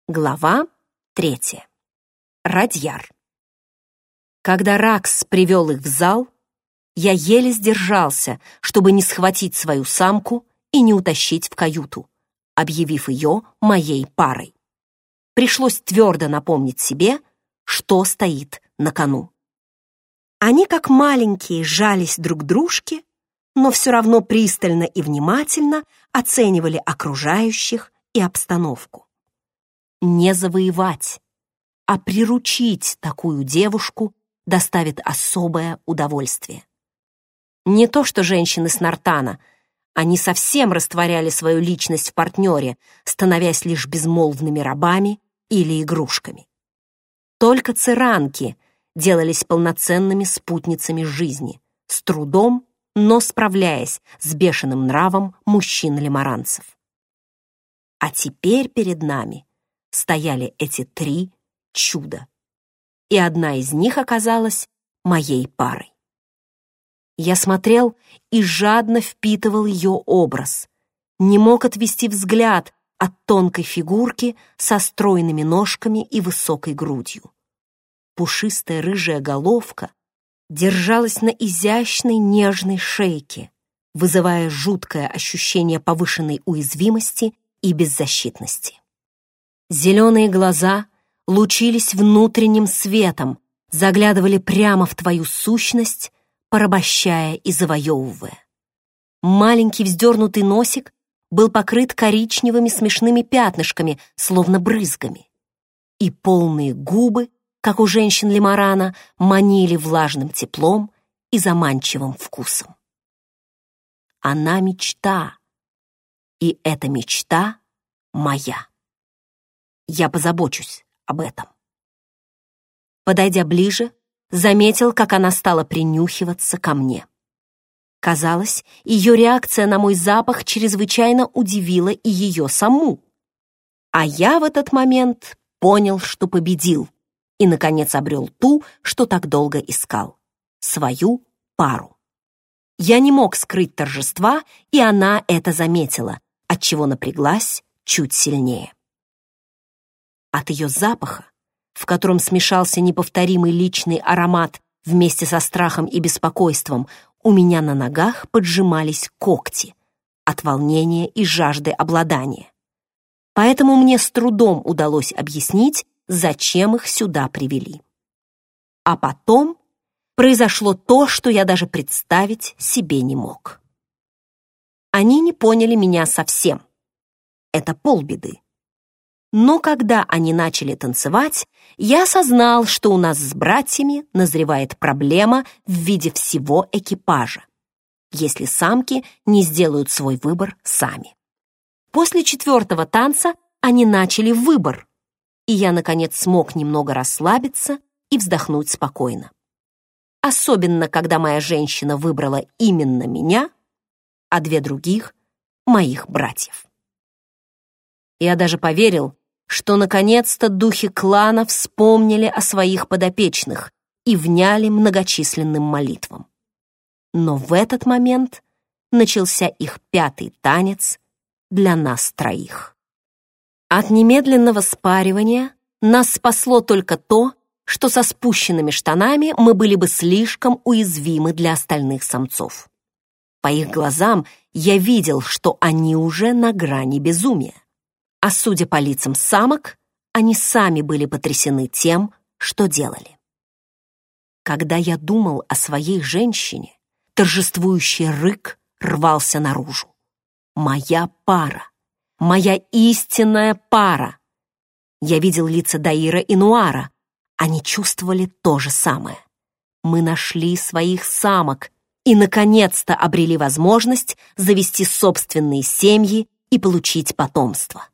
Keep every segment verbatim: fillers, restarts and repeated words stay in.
Глава третья. Радьяр. Когда Ракс привел их в зал, я еле сдержался, чтобы не схватить свою самку и не утащить в каюту, объявив ее моей парой. Пришлось твердо напомнить себе, что стоит на кону. Они, как маленькие, жались друг к дружке, но все равно пристально и внимательно оценивали окружающих и обстановку. Не завоевать, а приручить такую девушку доставит особое удовольствие. Не то что женщины с Нартана, они совсем растворяли свою личность в партнере, становясь лишь безмолвными рабами или игрушками. Только циранки делались полноценными спутницами жизни, с трудом, но справляясь с бешеным нравом мужчин-лимаранцев. А теперь перед нами стояли эти три чуда, и одна из них оказалась моей парой. Я смотрел и жадно впитывал ее образ, не мог отвести взгляд от тонкой фигурки со стройными ножками и высокой грудью. Пушистая рыжая головка держалась на изящной нежной шейке, вызывая жуткое ощущение повышенной уязвимости и беззащитности. Зеленые глаза лучились внутренним светом, заглядывали прямо в твою сущность, порабощая и завоевывая. Маленький вздернутый носик был покрыт коричневыми смешными пятнышками, словно брызгами, и полные губы, как у женщин Лимарана, манили влажным теплом и заманчивым вкусом. Она мечта, и эта мечта моя. Я позабочусь об этом. Подойдя ближе, заметил, как она стала принюхиваться ко мне. Казалось, ее реакция на мой запах чрезвычайно удивила и ее саму. А я в этот момент понял, что победил, и, наконец, обрел ту, что так долго искал — свою пару. Я не мог скрыть торжества, и она это заметила, отчего напряглась чуть сильнее. От ее запаха, в котором смешался неповторимый личный аромат вместе со страхом и беспокойством, у меня на ногах поджимались когти от волнения и жажды обладания. Поэтому мне с трудом удалось объяснить, зачем их сюда привели. А потом произошло то, что я даже представить себе не мог. Они не поняли меня совсем. Это полбеды. Но когда они начали танцевать, я осознал, что у нас с братьями назревает проблема в виде всего экипажа, если самки не сделают свой выбор сами. После четвертого танца они начали выбор, и я, наконец, смог немного расслабиться и вздохнуть спокойно. Особенно, когда моя женщина выбрала именно меня, а две других — моих братьев. Я даже поверил, что наконец-то духи клана вспомнили о своих подопечных и вняли многочисленным молитвам. Но в этот момент начался их пятый танец для нас троих. От немедленного спаривания нас спасло только то, что со спущенными штанами мы были бы слишком уязвимы для остальных самцов. По их глазам я видел, что они уже на грани безумия. А судя по лицам самок, они сами были потрясены тем, что делали. Когда я думал о своей женщине, торжествующий рык рвался наружу. Моя пара, моя истинная пара. Я видел лица Даира и Нуара. Они чувствовали то же самое. Мы нашли своих самок и, наконец-то, обрели возможность завести собственные семьи и получить потомство.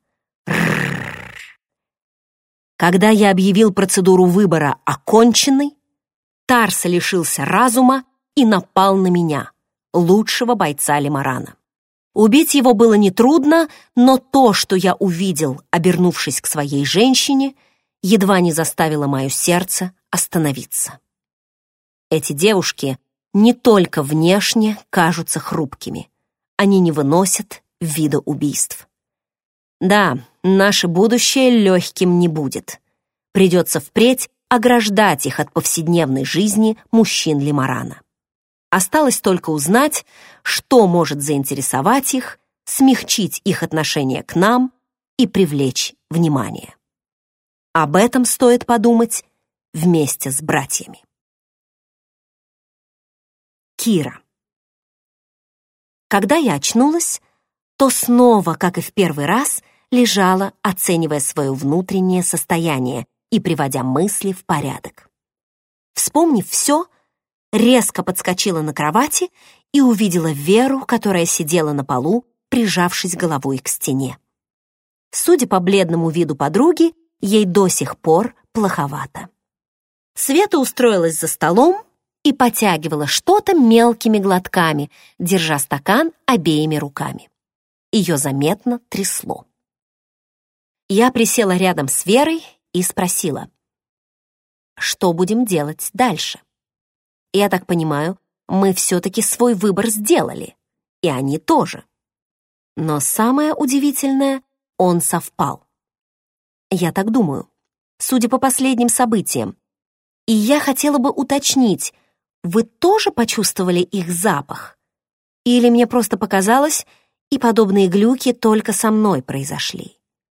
Когда я объявил процедуру выбора оконченной, Тарс лишился разума и напал на меня, лучшего бойца Лимарана. Убить его было нетрудно, но то, что я увидел, обернувшись к своей женщине, едва не заставило мое сердце остановиться. Эти девушки не только внешне кажутся хрупкими, они не выносят вида убийств. Да, наше будущее легким не будет. Придется впредь ограждать их от повседневной жизни мужчин Лиморана. Осталось только узнать, что может заинтересовать их, смягчить их отношение к нам и привлечь внимание. Об этом стоит подумать вместе с братьями. Кира. Когда я очнулась, то снова, как и в первый раз, лежала, оценивая свое внутреннее состояние и приводя мысли в порядок. Вспомнив все, резко подскочила на кровати и увидела Веру, которая сидела на полу, прижавшись головой к стене. Судя по бледному виду подруги, ей до сих пор плоховато. Света устроилась за столом и потягивала что-то мелкими глотками, держа стакан обеими руками. Ее заметно трясло. Я присела рядом с Верой и спросила: «Что будем делать дальше? Я так понимаю, мы все-таки свой выбор сделали, и они тоже. Но самое удивительное, он совпал. Я так думаю, судя по последним событиям. И я хотела бы уточнить, вы тоже почувствовали их запах? Или мне просто показалось, и подобные глюки только со мной произошли?»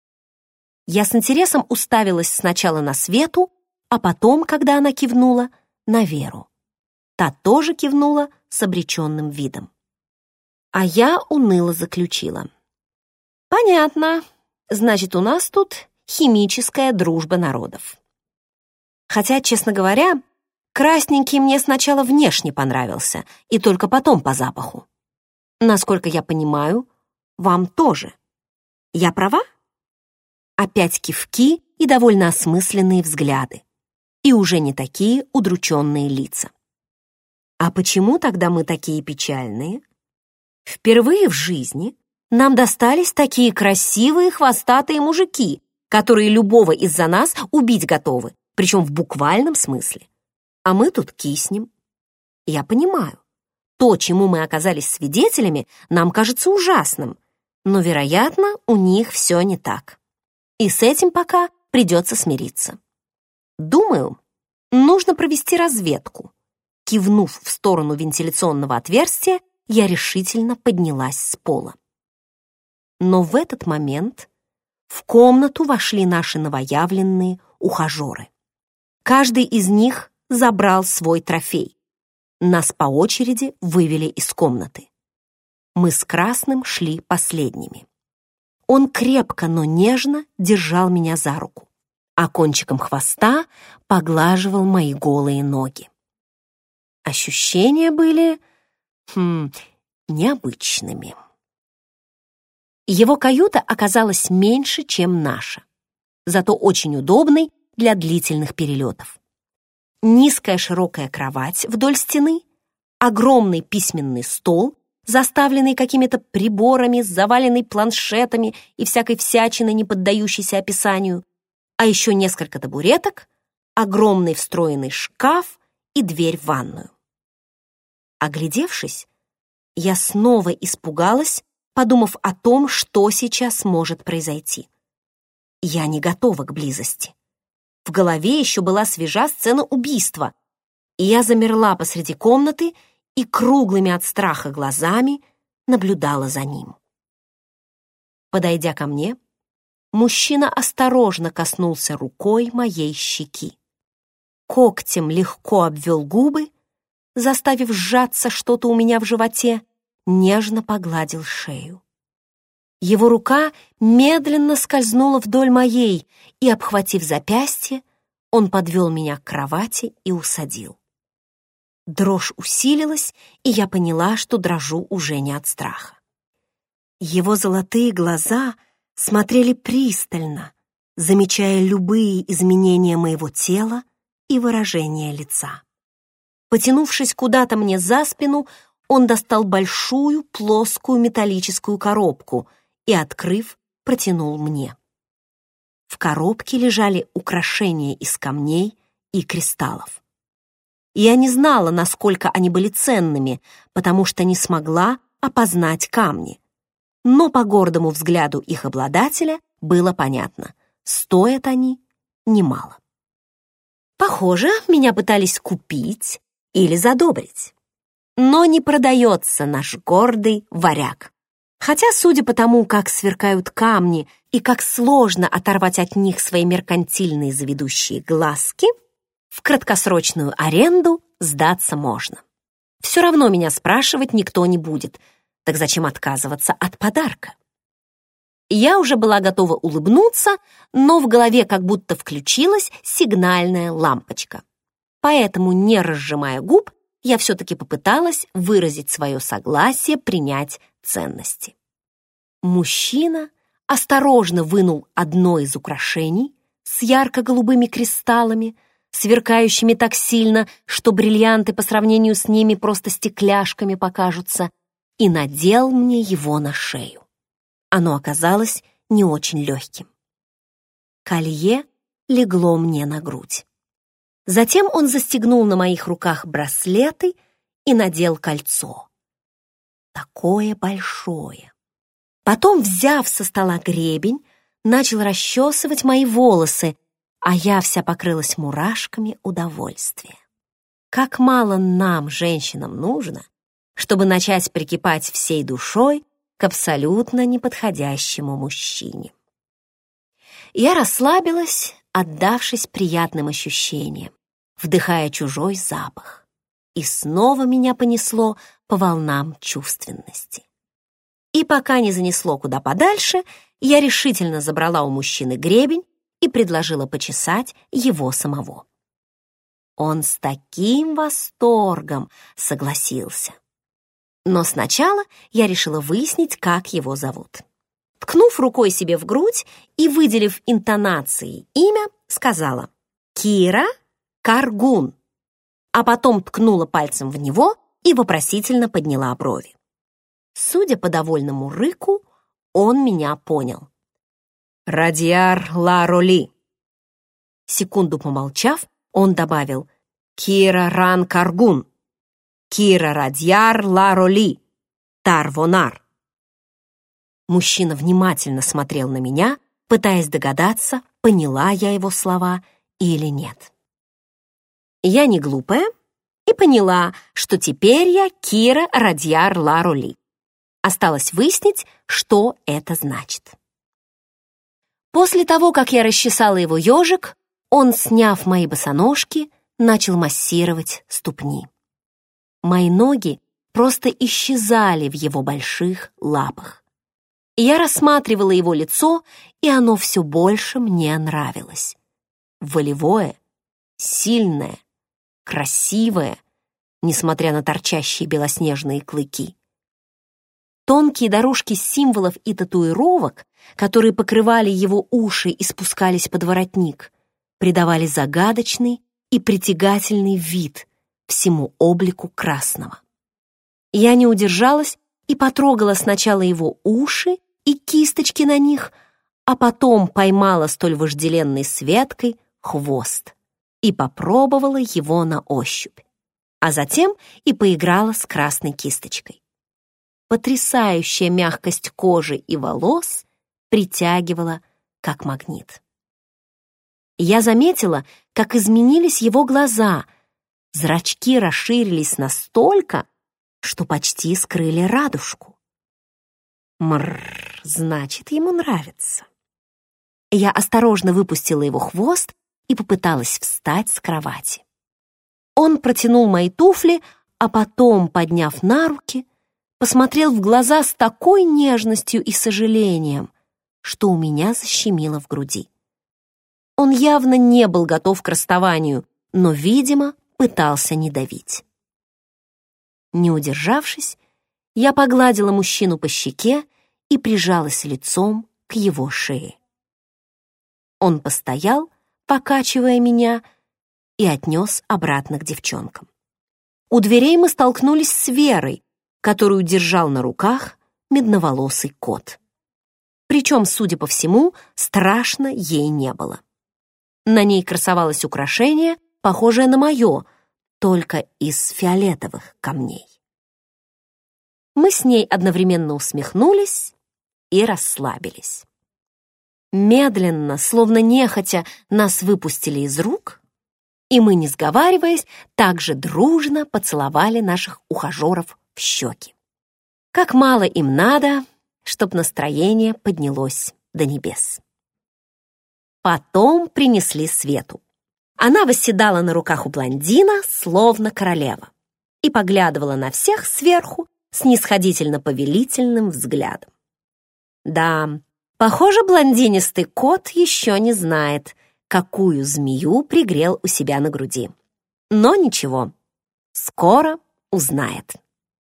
Я с интересом уставилась сначала на Свету, а потом, когда она кивнула, на Веру. Та тоже кивнула с обреченным видом. А я уныло заключила: «Понятно, значит, у нас тут химическая дружба народов». Хотя, честно говоря, красненький мне сначала внешне понравился, и только потом по запаху. Насколько я понимаю, вам тоже. Я права? Опять кивки и довольно осмысленные взгляды. И уже не такие удрученные лица. А почему тогда мы такие печальные? Впервые в жизни нам достались такие красивые хвостатые мужики, которые любого из-за нас убить готовы, причем в буквальном смысле. А мы тут киснем. Я понимаю, то, чему мы оказались свидетелями, нам кажется ужасным, но, вероятно, у них все не так. И с этим пока придется смириться. Думаю, нужно провести разведку. Кивнув в сторону вентиляционного отверстия, я решительно поднялась с пола. Но в этот момент в комнату вошли наши новоявленные ухажеры. Каждый из них забрал свой трофей. Нас по очереди вывели из комнаты. Мы с Красным шли последними. Он крепко, но нежно держал меня за руку, а кончиком хвоста поглаживал мои голые ноги. Ощущения были, хм, необычными. Его каюта оказалась меньше, чем наша, зато очень удобной для длительных перелетов. Низкая широкая кровать вдоль стены, огромный письменный стол, заставленный какими-то приборами, заваленный планшетами и всякой всячиной, не поддающейся описанию, а еще несколько табуреток, огромный встроенный шкаф и дверь в ванную. Оглядевшись, я снова испугалась, подумав о том, что сейчас может произойти. Я не готова к близости. В голове еще была свежа сцена убийства, и я замерла посреди комнаты и круглыми от страха глазами наблюдала за ним. Подойдя ко мне, мужчина осторожно коснулся рукой моей щеки. Когтем легко обвел губы, заставив сжаться что-то у меня в животе, нежно погладил шею. Его рука медленно скользнула вдоль моей, и, обхватив запястье, он подвел меня к кровати и усадил. Дрожь усилилась, и я поняла, что дрожу уже не от страха. Его золотые глаза смотрели пристально, замечая любые изменения моего тела и выражения лица. Потянувшись куда-то мне за спину, он достал большую плоскую металлическую коробку и, открыв, протянул мне. В коробке лежали украшения из камней и кристаллов. Я не знала, насколько они были ценными, потому что не смогла опознать камни. Но по гордому взгляду их обладателя было понятно, стоят они немало. Похоже, меня пытались купить или задобрить. Но не продается наш гордый варяг. Хотя, судя по тому, как сверкают камни и как сложно оторвать от них свои меркантильные заведущие глазки, в краткосрочную аренду сдаться можно. Все равно меня спрашивать никто не будет, так зачем отказываться от подарка? Я уже была готова улыбнуться, но в голове как будто включилась сигнальная лампочка. Поэтому, не разжимая губ, я все-таки попыталась выразить свое согласие принять ценности. Мужчина осторожно вынул одно из украшений с ярко-голубыми кристаллами, сверкающими так сильно, что бриллианты по сравнению с ними просто стекляшками покажутся, и надел мне его на шею. Оно оказалось не очень легким. Колье легло мне на грудь. Затем он застегнул на моих руках браслеты и надел кольцо. Такое большое. Потом, взяв со стола гребень, начал расчесывать мои волосы, а я вся покрылась мурашками удовольствия. Как мало нам, женщинам, нужно, чтобы начать прикипать всей душой к абсолютно неподходящему мужчине. Я расслабилась, отдавшись приятным ощущениям, вдыхая чужой запах. И снова меня понесло по волнам чувственности. И пока не занесло куда подальше, я решительно забрала у мужчины гребень и предложила почесать его самого. Он с таким восторгом согласился. Но сначала я решила выяснить, как его зовут. Ткнув рукой себе в грудь и выделив интонацией имя, сказала «Кира Каргун», а потом ткнула пальцем в него и вопросительно подняла брови. Судя по довольному рыку, он меня понял. «Радьяр Ла-Роли». Секунду помолчав, он добавил «Кира Ран Каргун, Кира Радьяр Ла-Роли, Тарвонар». Мужчина внимательно смотрел на меня, пытаясь догадаться, поняла я его слова или нет. Я не глупая и поняла, что теперь я Кира Радьяр Ла-Роли. Осталось выяснить, что это значит. После того, как я расчесала его ежик, он, сняв мои босоножки, начал массировать ступни. Мои ноги просто исчезали в его больших лапах. Я рассматривала его лицо, и оно все больше мне нравилось. Волевое, сильное, красивое, несмотря на торчащие белоснежные клыки. Тонкие дорожки символов и татуировок, которые покрывали его уши и спускались под воротник, придавали загадочный и притягательный вид всему облику красного. Я не удержалась и потрогала сначала его уши и кисточки на них, а потом поймала столь вожделенной Светкой хвост и попробовала его на ощупь, а затем и поиграла с красной кисточкой. Потрясающая мягкость кожи и волос притягивала, как магнит. Я заметила, как изменились его глаза. Зрачки расширились настолько, что почти скрыли радужку. Мрррр, значит, ему нравится. Я осторожно выпустила его хвост и попыталась встать с кровати. Он протянул мои туфли, а потом, подняв на руки, посмотрел в глаза с такой нежностью и сожалением, что у меня защемило в груди. Он явно не был готов к расставанию, но, видимо, пытался не давить. Не удержавшись, я погладила мужчину по щеке и прижалась лицом к его шее. Он постоял, покачивая меня, и отнес обратно к девчонкам. У дверей мы столкнулись с Верой, которую держал на руках медноволосый кот. Причем, судя по всему, страшно ей не было. На ней красовалось украшение, похожее на мое, только из фиолетовых камней. Мы с ней одновременно усмехнулись и расслабились. Медленно, словно нехотя, нас выпустили из рук, и мы, не сговариваясь, также дружно поцеловали наших ухажеров в щеки. Как мало им надо, чтоб настроение поднялось до небес. Потом принесли Свету. Она восседала на руках у блондина, словно королева, и поглядывала на всех сверху снисходительно-повелительным взглядом. Да, похоже, блондинистый кот еще не знает, какую змею пригрел у себя на груди. Но ничего, скоро узнает.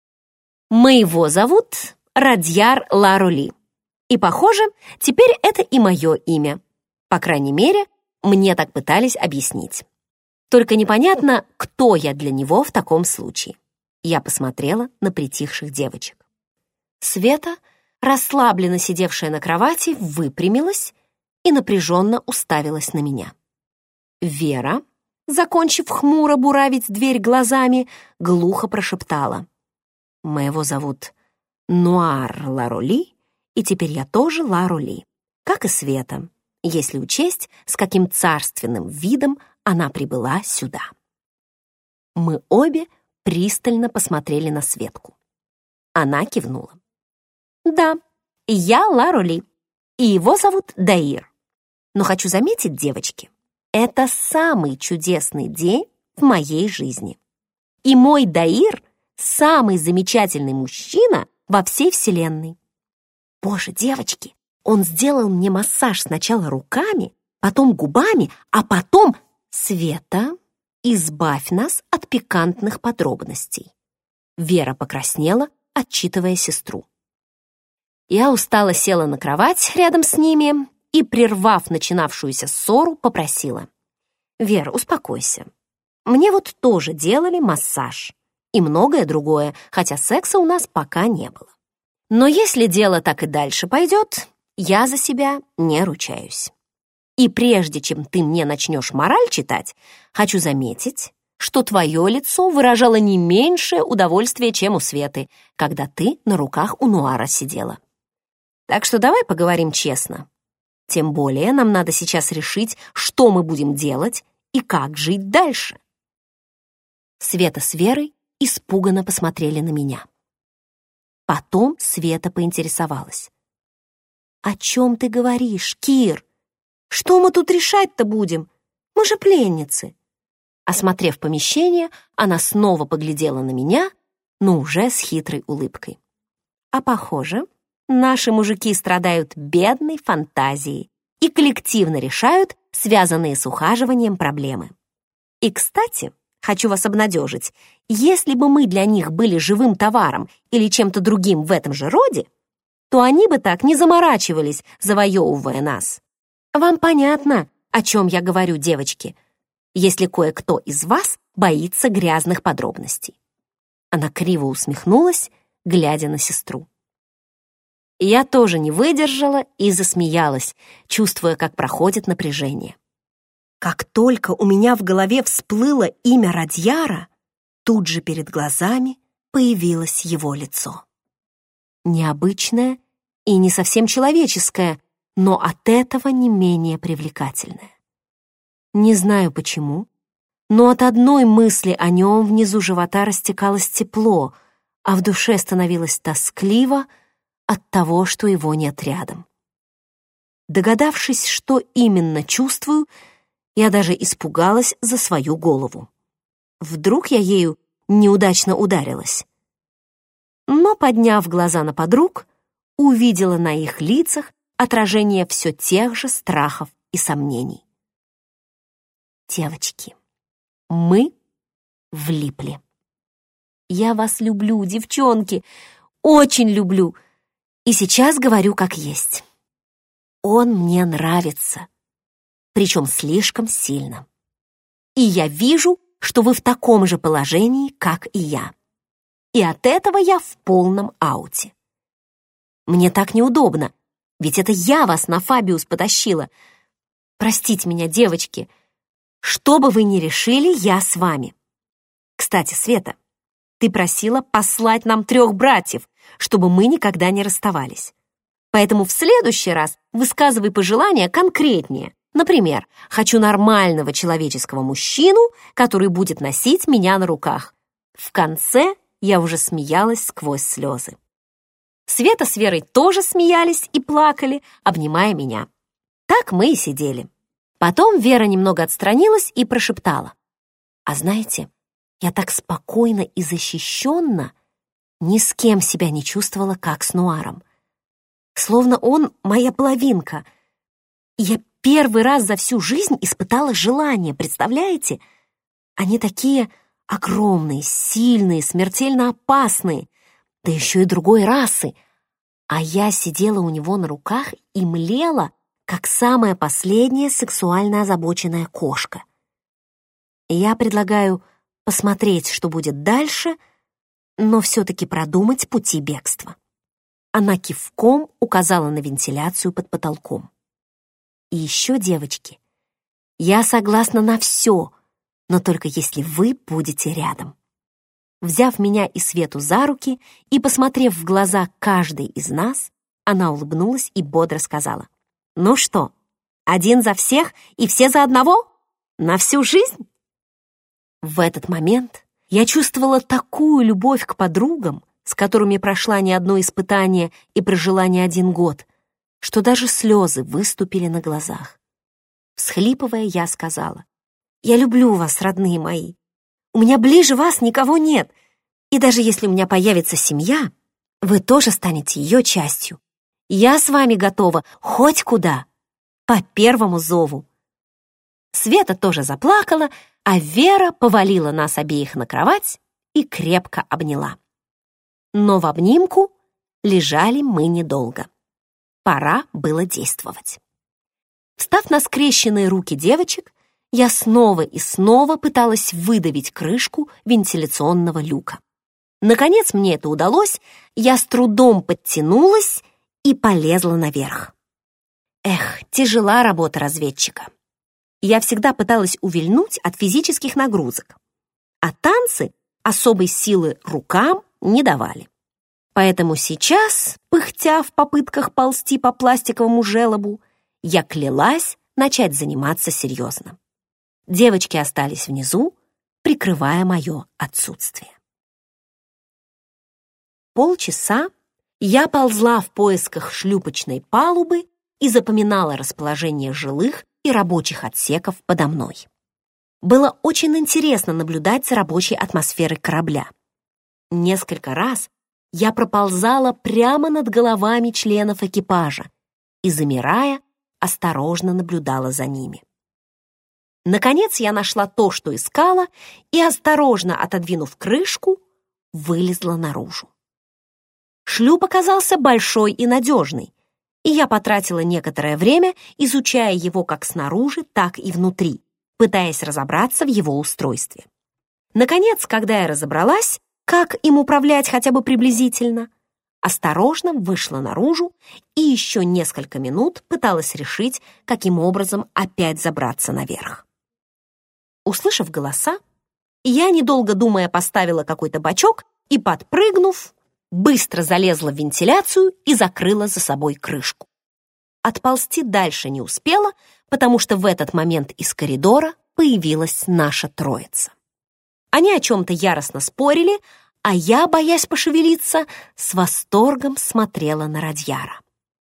Моего зовут Радьяр Ларули, и, похоже, теперь это и мое имя. По крайней мере, мне так пытались объяснить. Только непонятно, кто я для него в таком случае. Я посмотрела на притихших девочек. Света, расслабленно сидевшая на кровати, выпрямилась и напряженно уставилась на меня. Вера, закончив хмуро буравить дверь глазами, глухо прошептала: «Моего зовут Нуар Ларули, и теперь я тоже Ларули, как и Света, если учесть, с каким царственным видом она прибыла сюда». Мы обе пристально посмотрели на Светку. Она кивнула. «Да, я Ларули, и его зовут Даир. Но хочу заметить, девочки, это самый чудесный день в моей жизни. И мой Даир — самый замечательный мужчина во всей вселенной. Боже, девочки, он сделал мне массаж сначала руками, потом губами, а потом... Света, избавь нас от пикантных подробностей». Вера покраснела, отчитывая сестру. Я устало села на кровать рядом с ними и, прервав начинавшуюся ссору, попросила: «Вера, успокойся. Мне вот тоже делали массаж и многое другое, хотя секса у нас пока не было. Но если дело так и дальше пойдет, я за себя не ручаюсь. И прежде чем ты мне начнешь мораль читать, хочу заметить, что твое лицо выражало не меньшее удовольствие, чем у Светы, когда ты на руках у Нуара сидела. Так что давай поговорим честно. Тем более нам надо сейчас решить, что мы будем делать и как жить дальше». Света с Верой испуганно посмотрели на меня. Потом Света поинтересовалась: «О чем ты говоришь, Кир? Что мы тут решать-то будем? Мы же пленницы». Осмотрев помещение, она снова поглядела на меня, но уже с хитрой улыбкой. «А похоже, наши мужики страдают бедной фантазией и коллективно решают связанные с ухаживанием проблемы. И, кстати, хочу вас обнадежить, если бы мы для них были живым товаром или чем-то другим в этом же роде, то они бы так не заморачивались, завоевывая нас. Вам понятно, о чем я говорю, девочки, если кое-кто из вас боится грязных подробностей». Она криво усмехнулась, глядя на сестру. Я тоже не выдержала и засмеялась, чувствуя, как проходит напряжение. Как только у меня в голове всплыло имя Радьяра, тут же перед глазами появилось его лицо. Необычное и не совсем человеческое, но от этого не менее привлекательное. Не знаю почему, но от одной мысли о нем внизу живота растекалось тепло, а в душе становилось тоскливо от того, что его нет рядом. Догадавшись, что именно чувствую, я даже испугалась за свою голову. Вдруг я ею неудачно ударилась. Но, подняв глаза на подруг, увидела на их лицах отражение все тех же страхов и сомнений. Девочки, мы влипли. Я вас люблю, девчонки, очень люблю. И сейчас говорю как есть. Он мне нравится, причем слишком сильно. И я вижу, что вы в таком же положении, как и я. И от этого я в полном ауте. Мне так неудобно, ведь это я вас на Фабиус потащила. Простите меня, девочки. Что бы вы ни решили, я с вами. Кстати, Света, ты просила послать нам трех братьев, чтобы мы никогда не расставались. Поэтому в следующий раз высказывай пожелания конкретнее. Например, хочу нормального человеческого мужчину, который будет носить меня на руках. В конце я уже смеялась сквозь слезы. Света с Верой тоже смеялись и плакали, обнимая меня. Так мы и сидели. Потом Вера немного отстранилась и прошептала: «А знаете, я так спокойно и защищенно ни с кем себя не чувствовала, как с Нуаром. Словно он моя половинка. Я первый раз за всю жизнь испытала желание, представляете? Они такие огромные, сильные, смертельно опасные, да еще и другой расы. А я сидела у него на руках и млела, как самая последняя сексуально озабоченная кошка. Я предлагаю посмотреть, что будет дальше, но все-таки продумать пути бегства». Она кивком указала на вентиляцию под потолком. «И еще, девочки, я согласна на все, но только если вы будете рядом». Взяв меня и Свету за руки и посмотрев в глаза каждой из нас, она улыбнулась и бодро сказала: «Ну что, один за всех и все за одного? На всю жизнь?» В этот момент я чувствовала такую любовь к подругам, с которыми прошла не одно испытание и прожила не один год, что даже слезы выступили на глазах. Всхлипывая, я сказала: «Я люблю вас, родные мои. У меня ближе вас никого нет, и даже если у меня появится семья, вы тоже станете ее частью. Я с вами готова хоть куда, по первому зову». Света тоже заплакала, а Вера повалила нас обеих на кровать и крепко обняла. Но в обнимку лежали мы недолго. Пора было действовать. Встав на скрещенные руки девочек, я снова и снова пыталась выдавить крышку вентиляционного люка. Наконец мне это удалось, я с трудом подтянулась и полезла наверх. Эх, тяжела работа разведчика. Я всегда пыталась увильнуть от физических нагрузок, а танцы особой силы рукам не давали. Поэтому сейчас, пыхтя в попытках ползти по пластиковому желобу, я клялась начать заниматься серьезно. Девочки остались внизу, прикрывая мое отсутствие. Полчаса я ползла в поисках шлюпочной палубы и запоминала расположение жилых и рабочих отсеков подо мной. Было очень интересно наблюдать за рабочей атмосферой корабля. Несколько раз я проползала прямо над головами членов экипажа и, замирая, осторожно наблюдала за ними. Наконец я нашла то, что искала, и, осторожно отодвинув крышку, вылезла наружу. Шлюп оказался большой и надежный, и я потратила некоторое время, изучая его как снаружи, так и внутри, пытаясь разобраться в его устройстве. Наконец, когда я разобралась, как им управлять хотя бы приблизительно, осторожно вышла наружу и еще несколько минут пыталась решить, каким образом опять забраться наверх. Услышав голоса, я, недолго думая, поставила какой-то бачок и, подпрыгнув, быстро залезла в вентиляцию и закрыла за собой крышку. Отползти дальше не успела, потому что в этот момент из коридора появилась наша троица. Они о чем-то яростно спорили, а я, боясь пошевелиться, с восторгом смотрела на Радьяра.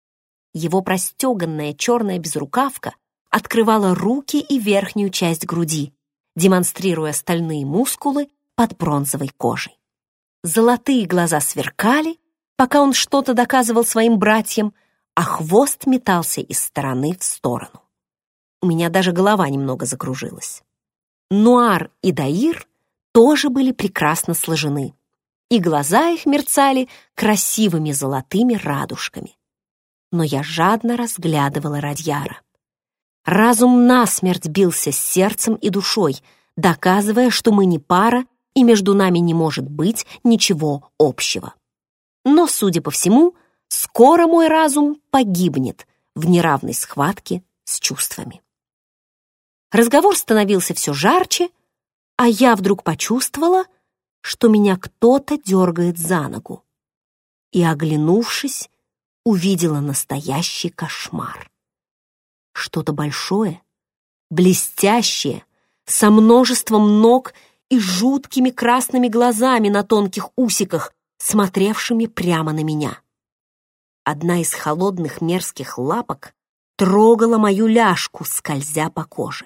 Его простеганная черная безрукавка открывала руки и верхнюю часть груди, демонстрируя стальные мускулы под бронзовой кожей. Золотые глаза сверкали, пока он что-то доказывал своим братьям, а хвост метался из стороны в сторону. У меня даже голова немного закружилась. Нуар и Даир тоже были прекрасно сложены, и глаза их мерцали красивыми золотыми радужками. Но я жадно разглядывала Радьяра. Разум насмерть бился с сердцем и душой, доказывая, что мы не пара, и между нами не может быть ничего общего. Но, судя по всему, скоро мой разум погибнет в неравной схватке с чувствами. Разговор становился все жарче, а я вдруг почувствовала, что меня кто-то дергает за ногу. И, оглянувшись, увидела настоящий кошмар. Что-то большое, блестящее, со множеством ног и жуткими красными глазами на тонких усиках, смотревшими прямо на меня. Одна из холодных мерзких лапок трогала мою ляжку, скользя по коже.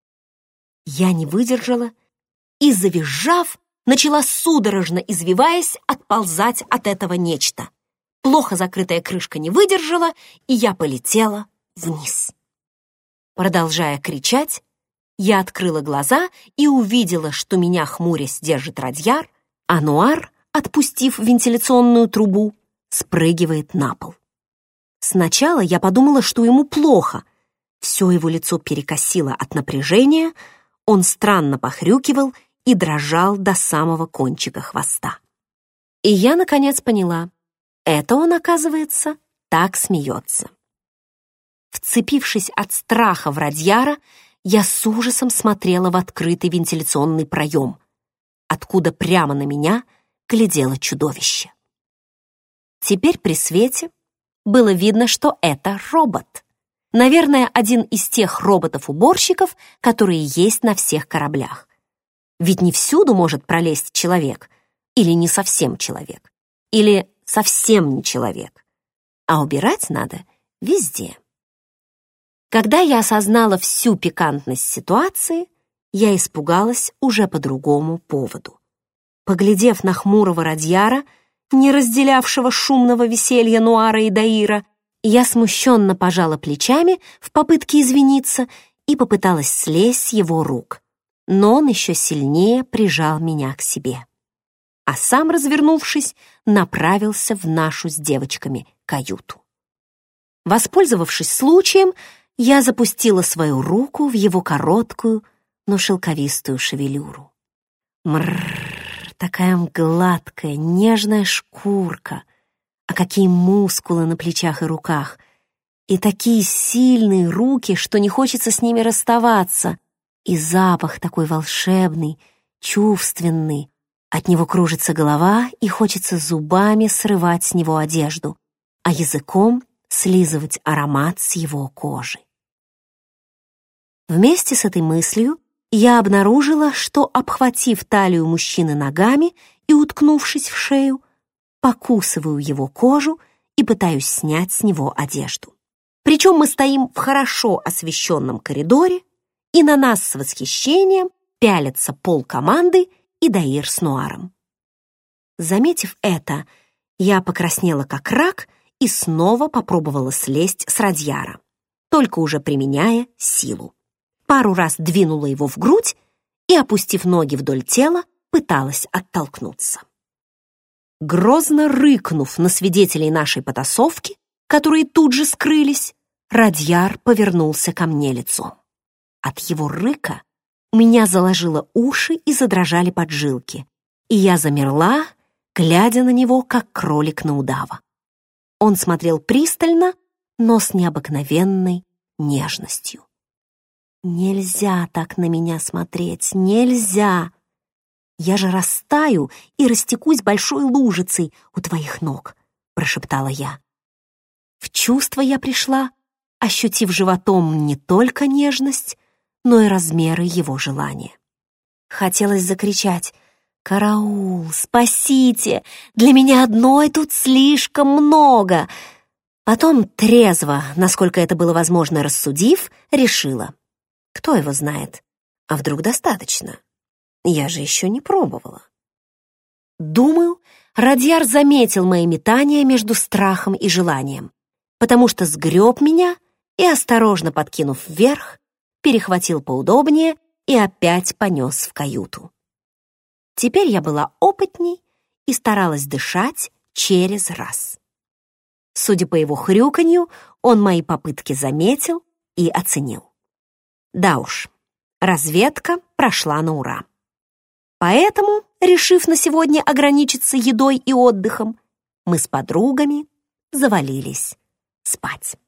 Я не выдержала и, завизжав, начала судорожно извиваясь отползать от этого нечто. Плохо закрытая крышка не выдержала, и я полетела вниз. Продолжая кричать, я открыла глаза и увидела, что меня, хмурясь, держит Радьяр, а Нуар, отпустив вентиляционную трубу, спрыгивает на пол. Сначала я подумала, что ему плохо. Все его лицо перекосило от напряжения, он странно похрюкивал и дрожал до самого кончика хвоста. И я, наконец, поняла, это он, оказывается, так смеется. Вцепившись от страха в Радьяра, я с ужасом смотрела в открытый вентиляционный проем, откуда прямо на меня глядело чудовище. Теперь при свете было видно, что это робот. Наверное, один из тех роботов-уборщиков, которые есть на всех кораблях. Ведь не всюду может пролезть человек, или не совсем человек, или совсем не человек, а убирать надо везде. Когда я осознала всю пикантность ситуации, я испугалась уже по другому поводу. Поглядев на хмурого Радьяра, не разделявшего шумного веселья Нуара и Даира, я смущенно пожала плечами в попытке извиниться и попыталась слезть с его рук, но он еще сильнее прижал меня к себе. А сам, развернувшись, направился в нашу с девочками каюту. Воспользовавшись случаем, я запустила свою руку в его короткую, но шелковистую шевелюру. Мрррр, такая гладкая, нежная шкурка, а какие мускулы на плечах и руках, и такие сильные руки, что не хочется с ними расставаться, и запах такой волшебный, чувственный. От него кружится голова, и хочется зубами срывать с него одежду, а языком слизывать аромат с его кожи. Вместе с этой мыслью я обнаружила, что, обхватив талию мужчины ногами и уткнувшись в шею, покусываю его кожу и пытаюсь снять с него одежду. Причем мы стоим в хорошо освещенном коридоре, и на нас с восхищением пялятся полкоманды и Даир с Нуаром. Заметив это, я покраснела как рак и снова попробовала слезть с Радьяра, только уже применяя силу. Пару раз двинула его в грудь и, опустив ноги вдоль тела, пыталась оттолкнуться. Грозно рыкнув на свидетелей нашей потасовки, которые тут же скрылись, Радьяр повернулся ко мне лицом. От его рыка у меня заложило уши и задрожали поджилки, и я замерла, глядя на него, как кролик на удава. Он смотрел пристально, но с необыкновенной нежностью. «Нельзя так на меня смотреть, нельзя! Я же растаю и растекусь большой лужицей у твоих ног», — прошептала я. В чувство я пришла, ощутив животом не только нежность, но и размеры его желания. Хотелось закричать: «Караул! Спасите! Для меня одной тут слишком много!» Потом, трезво, насколько это было возможно рассудив, решила: кто его знает, а вдруг достаточно? Я же еще не пробовала. Думаю, Радьяр заметил мои метания между страхом и желанием, потому что сгреб меня и, осторожно подкинув вверх, перехватил поудобнее и опять понес в каюту. Теперь я была опытней и старалась дышать через раз. Судя по его хрюканью, он мои попытки заметил и оценил. Да уж, разведка прошла на ура. Поэтому, решив на сегодня ограничиться едой и отдыхом, мы с подругами завалились спать.